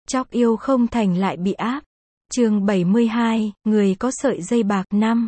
Chóc yêu không thành lại bị áp. Chương 72, người có sợi dây bạc 5.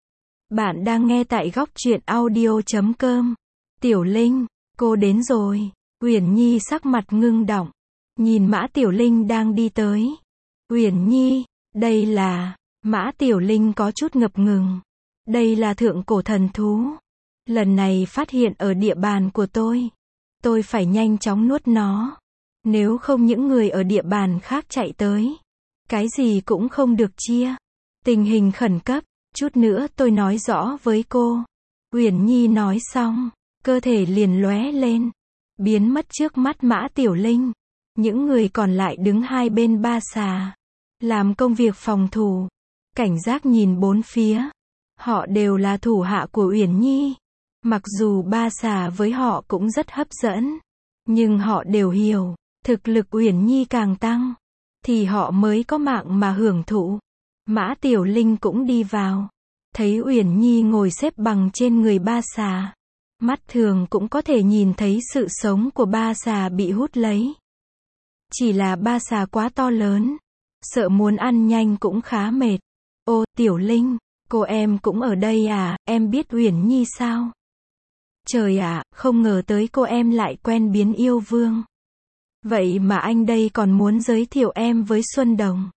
Bạn đang nghe tại góc truyện audio.com. Tiểu Linh, cô đến rồi. Uyển Nhi sắc mặt ngưng đọng, nhìn Mã Tiểu Linh đang đi tới. Uyển Nhi, đây là... Mã Tiểu Linh có chút ngập ngừng. Đây là thượng cổ thần thú. Lần này phát hiện ở địa bàn của tôi. Tôi phải nhanh chóng nuốt nó. Nếu không những người ở địa bàn khác chạy tới. Cái gì cũng không được chia. Tình hình khẩn cấp, chút nữa tôi nói rõ với cô. Uyển Nhi nói xong, cơ thể liền lóe lên, biến mất trước mắt Mã Tiểu Linh. Những người còn lại đứng hai bên ba xà, làm công việc phòng thủ, cảnh giác nhìn bốn phía. Họ đều là thủ hạ của Uyển Nhi. Mặc dù ba xà với họ cũng rất hấp dẫn, nhưng họ đều hiểu, thực lực Uyển Nhi càng tăng, thì họ mới có mạng mà hưởng thụ. Mã Tiểu Linh cũng đi vào, thấy Uyển Nhi ngồi xếp bằng trên người ba xà. Mắt thường cũng có thể nhìn thấy sự sống của ba xà bị hút lấy. Chỉ là ba xà quá to lớn, sợ muốn ăn nhanh cũng khá mệt. Ô, Tiểu Linh, cô em cũng ở đây à, em biết Uyển Nhi sao? Trời ạ, không ngờ tới cô em lại quen biến yêu vương. Vậy mà anh đây còn muốn giới thiệu em với Xuân Đồng.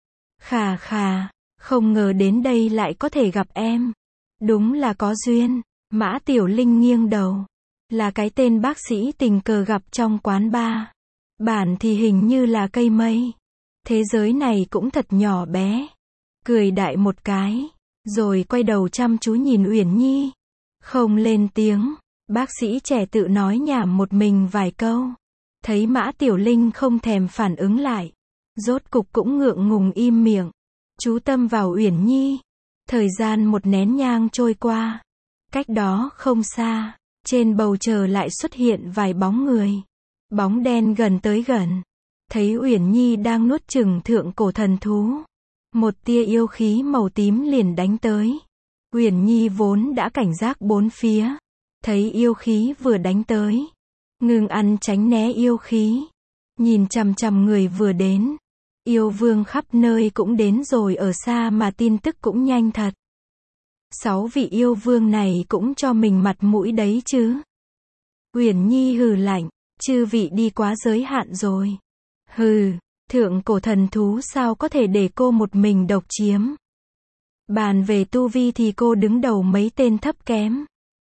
Khà khà, không ngờ đến đây lại có thể gặp em. Đúng là có duyên. Mã Tiểu Linh nghiêng đầu. Là cái tên bác sĩ tình cờ gặp trong quán bar. Bản thì hình như là cây mây. Thế giới này cũng thật nhỏ bé. Cười đại một cái, rồi quay đầu chăm chú nhìn Uyển Nhi. Không lên tiếng, bác sĩ trẻ tự nói nhảm một mình vài câu. Thấy Mã Tiểu Linh không thèm phản ứng lại, rốt cục cũng ngượng ngùng im miệng, chú tâm vào Uyển Nhi. Thời gian một nén nhang trôi qua, cách đó không xa, trên bầu trời lại xuất hiện vài bóng người. Bóng đen gần tới gần, thấy Uyển Nhi đang nuốt chửng thượng cổ thần thú. Một tia yêu khí màu tím liền đánh tới. Uyển Nhi vốn đã cảnh giác bốn phía, thấy yêu khí vừa đánh tới, ngừng ăn tránh né yêu khí, nhìn chằm chằm người vừa đến. Yêu vương khắp nơi cũng đến rồi, ở xa mà tin tức cũng nhanh thật. 6 vị yêu vương này cũng cho mình mặt mũi đấy chứ. Uyển Nhi hừ lạnh, chư vị đi quá giới hạn rồi. Hừ, thượng cổ thần thú sao có thể để cô một mình độc chiếm. Bàn về tu vi thì cô đứng đầu mấy tên thấp kém,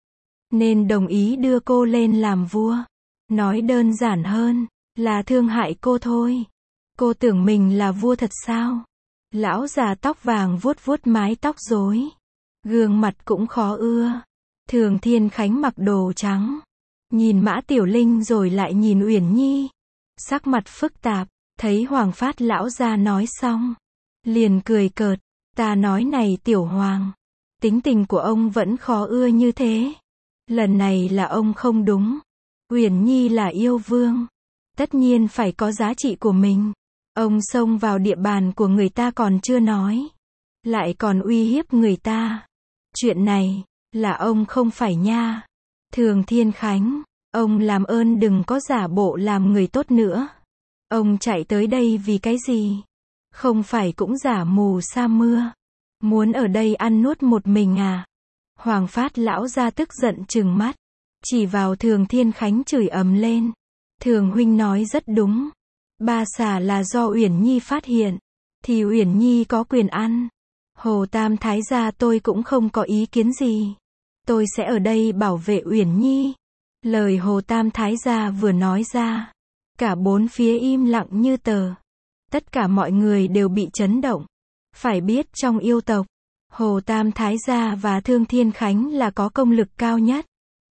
nên đồng ý đưa cô lên làm vua. Nói đơn giản hơn, là thương hại cô thôi. Cô tưởng mình là vua thật sao? Lão già tóc vàng vuốt vuốt mái tóc rối, gương mặt cũng khó ưa. Thường Thiên Khánh mặc đồ trắng, nhìn Mã Tiểu Linh rồi lại nhìn Uyển Nhi, sắc mặt phức tạp. Thấy Hoàng Phát lão gia nói xong, liền cười cợt. Ta nói này Tiểu Hoàng, tính tình của ông vẫn khó ưa như thế. Lần này là ông không đúng. Uyển Nhi là yêu vương, tất nhiên phải có giá trị của mình. Ông xông vào địa bàn của người ta còn chưa nói, lại còn uy hiếp người ta. Chuyện này, là ông không phải nha. Thường Thiên Khánh, ông làm ơn đừng có giả bộ làm người tốt nữa. Ông chạy tới đây vì cái gì? Không phải cũng giả mù sa mưa, muốn ở đây ăn nuốt một mình à? Hoàng Phát lão gia tức giận trừng mắt, chỉ vào Thường Thiên Khánh chửi ầm lên. Thường huynh nói rất đúng. Ba xà là do Uyển Nhi phát hiện, thì Uyển Nhi có quyền ăn. Hồ Tam Thái gia tôi cũng không có ý kiến gì. Tôi sẽ ở đây bảo vệ Uyển Nhi. Lời Hồ Tam Thái gia vừa nói ra, cả bốn phía im lặng như tờ. Tất cả mọi người đều bị chấn động. Phải biết trong yêu tộc, Hồ Tam Thái gia và Thương Thiên Khánh là có công lực cao nhất.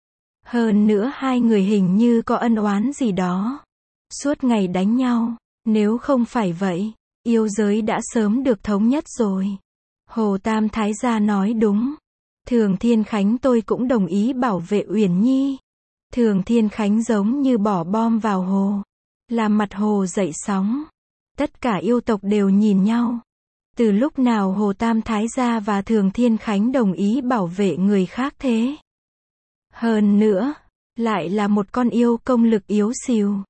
Hơn nữa hai người hình như có ân oán gì đó, suốt ngày đánh nhau. Nếu không phải vậy, yêu giới đã sớm được thống nhất rồi. Hồ Tam Thái gia nói đúng. Thường Thiên Khánh tôi cũng đồng ý bảo vệ Uyển Nhi. Thường Thiên Khánh giống như bỏ bom vào hồ, làm mặt hồ dậy sóng. Tất cả yêu tộc đều nhìn nhau. Từ lúc nào Hồ Tam Thái gia và Thường Thiên Khánh đồng ý bảo vệ người khác thế? Hơn nữa, lại là một con yêu công lực yếu xìu.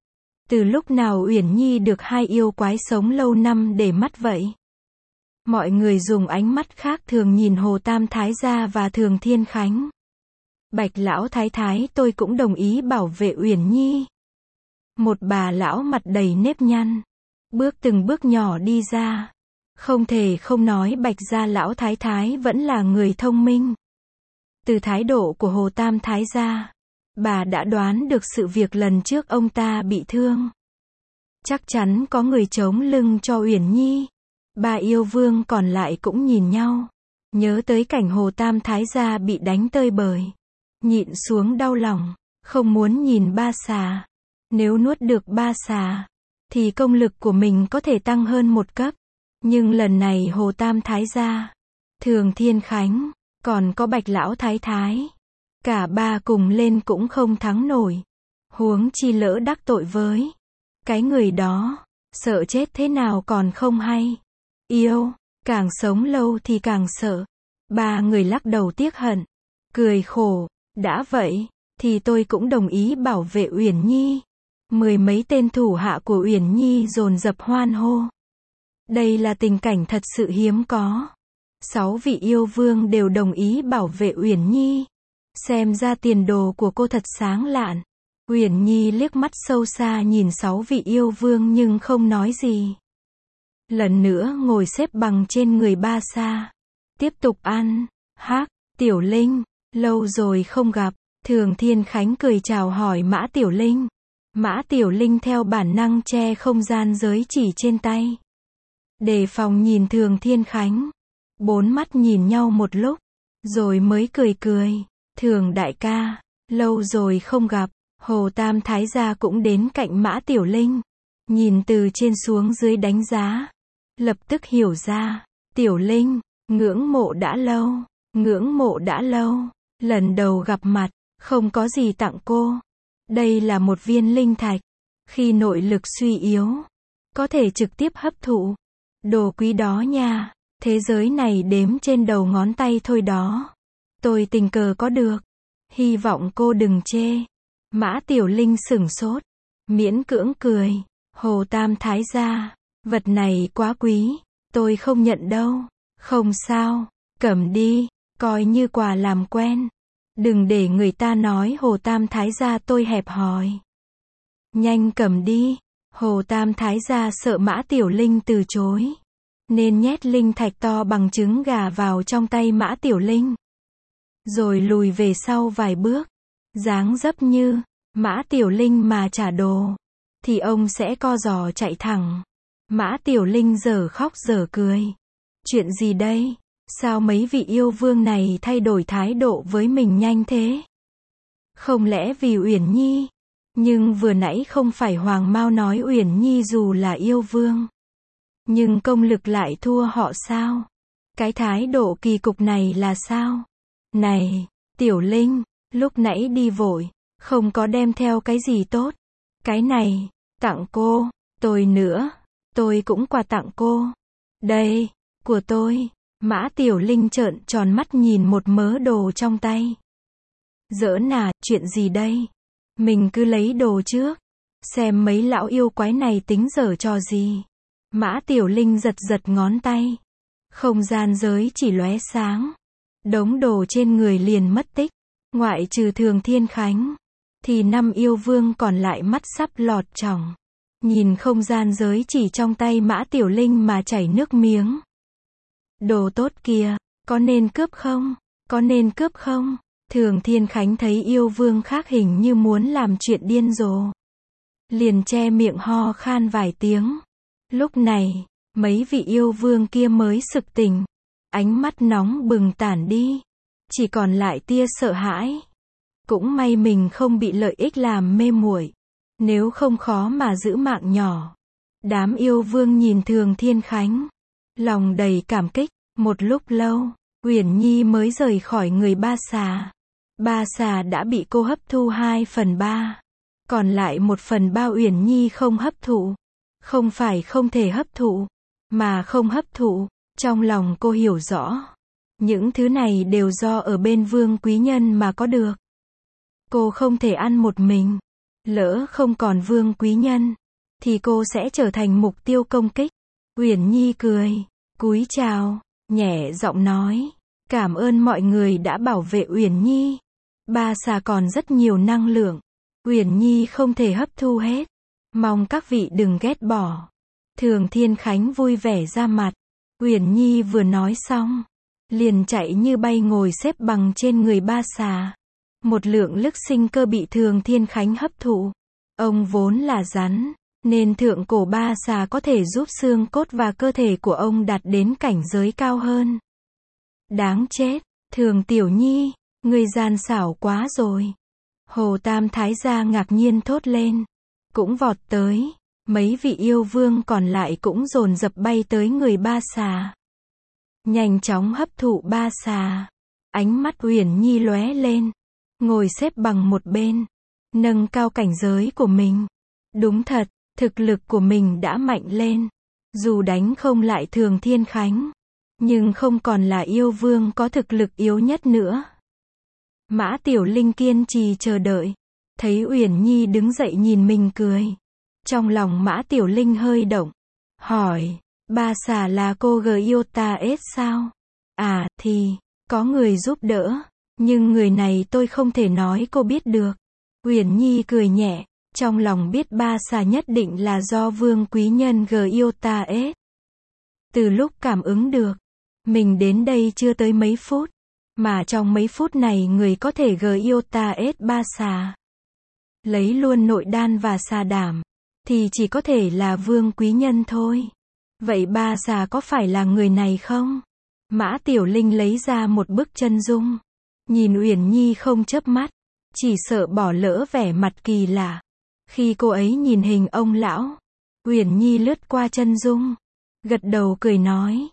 Từ lúc nào Uyển Nhi được hai yêu quái sống lâu năm để mắt vậy? Mọi người dùng ánh mắt khác thường nhìn Hồ Tam Thái gia và Thường Thiên Khánh. Bạch lão thái thái, tôi cũng đồng ý bảo vệ Uyển Nhi. Một bà lão mặt đầy nếp nhăn, bước từng bước nhỏ đi ra. Không thể không nói Bạch gia lão thái thái vẫn là người thông minh. Từ thái độ của Hồ Tam Thái gia, bà đã đoán được sự việc lần trước ông ta bị thương. Chắc chắn có người chống lưng cho Uyển Nhi. Ba yêu vương còn lại cũng nhìn nhau, nhớ tới cảnh Hồ Tam Thái gia bị đánh tơi bời, nhịn xuống đau lòng, không muốn nhìn ba xà. Nếu nuốt được ba xà, thì công lực của mình có thể tăng hơn một cấp. Nhưng lần này Hồ Tam Thái gia, Thường Thiên Khánh, còn có Bạch lão thái thái, cả ba cùng lên cũng không thắng nổi. Huống chi lỡ đắc tội với cái người đó, sợ chết thế nào còn không hay. Yêu, càng sống lâu thì càng sợ. Ba người lắc đầu tiếc hận, cười khổ, đã vậy, thì tôi cũng đồng ý bảo vệ Uyển Nhi. Mười mấy tên thủ hạ của Uyển Nhi dồn dập hoan hô. Đây là tình cảnh thật sự hiếm có. 6 vị yêu vương đều đồng ý bảo vệ Uyển Nhi. Xem ra tiền đồ của cô thật sáng lạn. Uyển Nhi liếc mắt sâu xa nhìn 6 vị yêu vương nhưng không nói gì. Lần nữa ngồi xếp bằng trên người ba sa. Tiếp tục ăn. Hắc, Tiểu Linh, lâu rồi không gặp. Thường Thiên Khánh cười chào hỏi Mã Tiểu Linh. Mã Tiểu Linh theo bản năng che không gian giới chỉ trên tay. Đề phòng nhìn Thường Thiên Khánh. Bốn mắt nhìn nhau một lúc, rồi mới cười cười. Thường đại ca, lâu rồi không gặp. Hồ Tam Thái gia cũng đến cạnh Mã Tiểu Linh. Nhìn từ trên xuống dưới đánh giá. Lập tức hiểu ra. Tiểu Linh, ngưỡng mộ đã lâu. Ngưỡng mộ đã lâu. Lần đầu gặp mặt, không có gì tặng cô. Đây là một viên linh thạch. Khi nội lực suy yếu, có thể trực tiếp hấp thụ. Đồ quý đó nha. Thế giới này đếm trên đầu ngón tay thôi đó. Tôi tình cờ có được. Hy vọng cô đừng chê. Mã Tiểu Linh sửng sốt. Miễn cưỡng cười. Hồ Tam Thái gia, vật này quá quý. Tôi không nhận đâu. Không sao. Cầm đi. Coi như quà làm quen. Đừng để người ta nói Hồ Tam Thái gia tôi hẹp hòi. Nhanh cầm đi. Hồ Tam Thái gia sợ Mã Tiểu Linh từ chối, nên nhét linh thạch to bằng trứng gà vào trong tay Mã Tiểu Linh. Rồi lùi về sau vài bước. Dáng dấp như Mã Tiểu Linh mà trả đồ, thì ông sẽ co giò chạy thẳng. Mã Tiểu Linh dở khóc dở cười. Chuyện gì đây? Sao mấy vị yêu vương này thay đổi thái độ với mình nhanh thế? Không lẽ vì Uyển Nhi? Nhưng vừa nãy không phải Hoàng Mao nói Uyển Nhi dù là yêu vương, nhưng công lực lại thua họ sao? Cái thái độ kỳ cục này là sao? Này, Tiểu Linh, lúc nãy đi vội, không có đem theo cái gì tốt. Cái này, tặng cô, tôi nữa, tôi cũng quà tặng cô. Đây, của tôi. Mã Tiểu Linh trợn tròn mắt nhìn một mớ đồ trong tay. Giỡn à, chuyện gì đây? Mình cứ lấy đồ trước, xem mấy lão yêu quái này tính giở trò gì. Mã Tiểu Linh giật giật ngón tay. Không gian giới chỉ lóe sáng. Đống đồ trên người liền mất tích. Ngoại trừ Thường Thiên Khánh, thì 5 yêu vương còn lại mắt sắp lọt tròng. Nhìn không gian giới chỉ trong tay Mã Tiểu Linh mà chảy nước miếng. Đồ tốt kìa, có nên cướp không? Có nên cướp không? Thường Thiên Khánh thấy yêu vương khác hình như muốn làm chuyện điên rồ, liền che miệng ho khan vài tiếng. Lúc này, mấy vị yêu vương kia mới sực tỉnh. Ánh mắt nóng bừng tản đi. Chỉ còn lại tia sợ hãi. Cũng may mình không bị lợi ích làm mê muội. Nếu không khó mà giữ mạng nhỏ. Đám yêu vương nhìn Thường Thiên Khánh, lòng đầy cảm kích. Một lúc lâu, Uyển Nhi mới rời khỏi người ba xà. Ba xà đã bị cô hấp thu 2/3. Còn lại 1/3 Uyển Nhi không hấp thụ. Không phải không thể hấp thụ, mà không hấp thụ. Trong lòng cô hiểu rõ. Những thứ này đều do ở bên vương quý nhân mà có được. Cô không thể ăn một mình. Lỡ không còn Vương Quý Nhân, thì cô sẽ trở thành mục tiêu công kích. Uyển Nhi cười, cúi chào, nhẹ giọng nói, cảm ơn mọi người đã bảo vệ Uyển Nhi. Ba xà còn rất nhiều năng lượng, Uyển Nhi không thể hấp thu hết. Mong các vị đừng ghét bỏ. Thường Thiên Khánh vui vẻ ra mặt. Uyển Nhi vừa nói xong, liền chạy như bay ngồi xếp bằng trên người ba xà. Một lượng lực sinh cơ bị Thường Thiên Khánh hấp thụ. Ông vốn là rắn, nên thượng cổ ba xà có thể giúp xương cốt và cơ thể của ông đạt đến cảnh giới cao hơn. Đáng chết, Thường Tiểu Nhi, ngươi gian xảo quá rồi. Hồ Tam Thái gia ngạc nhiên thốt lên, cũng vọt tới. Mấy vị yêu vương còn lại cũng dồn dập bay tới người ba xà, nhanh chóng hấp thụ ba xà. Ánh mắt Uyển Nhi lóe lên, ngồi xếp bằng một bên, nâng cao cảnh giới của mình. Đúng thật, thực lực của mình đã mạnh lên. Dù đánh không lại Thường Thiên Khánh, nhưng không còn là yêu vương có thực lực yếu nhất nữa. Mã Tiểu Linh kiên trì chờ đợi, thấy Uyển Nhi đứng dậy nhìn mình cười. Trong lòng Mã Tiểu Linh hơi động, hỏi, ba xà là cô Gyota-S sao? À, thì, có người giúp đỡ, nhưng người này tôi không thể nói cô biết được. Uyển Nhi cười nhẹ, trong lòng biết ba xà nhất định là do Vương Quý Nhân Gyota-S. Từ lúc cảm ứng được, mình đến đây chưa tới mấy phút, mà trong mấy phút này người có thể Gyota-S ba xà. Lấy luôn nội đan và xà đảm, thì chỉ có thể là Vương Quý Nhân thôi. Vậy ba xà có phải là người này không? Mã Tiểu Linh lấy ra một bức chân dung, nhìn Uyển Nhi không chớp mắt, chỉ sợ bỏ lỡ vẻ mặt kỳ lạ. Khi cô ấy nhìn hình ông lão, Uyển Nhi lướt qua chân dung, gật đầu cười nói,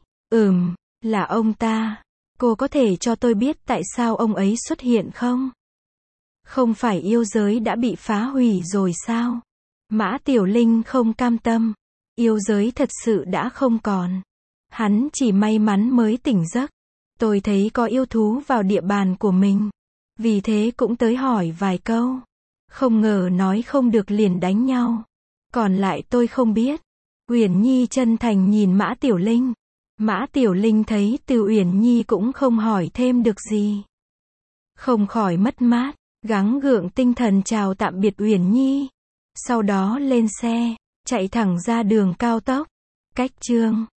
là ông ta. Cô có thể cho tôi biết tại sao ông ấy xuất hiện không? Không phải yêu giới đã bị phá hủy rồi sao? Mã Tiểu Linh không cam tâm. Yêu giới thật sự đã không còn. Hắn chỉ may mắn mới tỉnh giấc. Tôi thấy có yêu thú vào địa bàn của mình, vì thế cũng tới hỏi vài câu. Không ngờ nói không được liền đánh nhau. Còn lại tôi không biết. Uyển Nhi chân thành nhìn Mã Tiểu Linh. Mã Tiểu Linh thấy từ Uyển Nhi cũng không hỏi thêm được gì, không khỏi mất mát, gắng gượng tinh thần chào tạm biệt Uyển Nhi. Sau đó lên xe, chạy thẳng ra đường cao tốc. Cách chương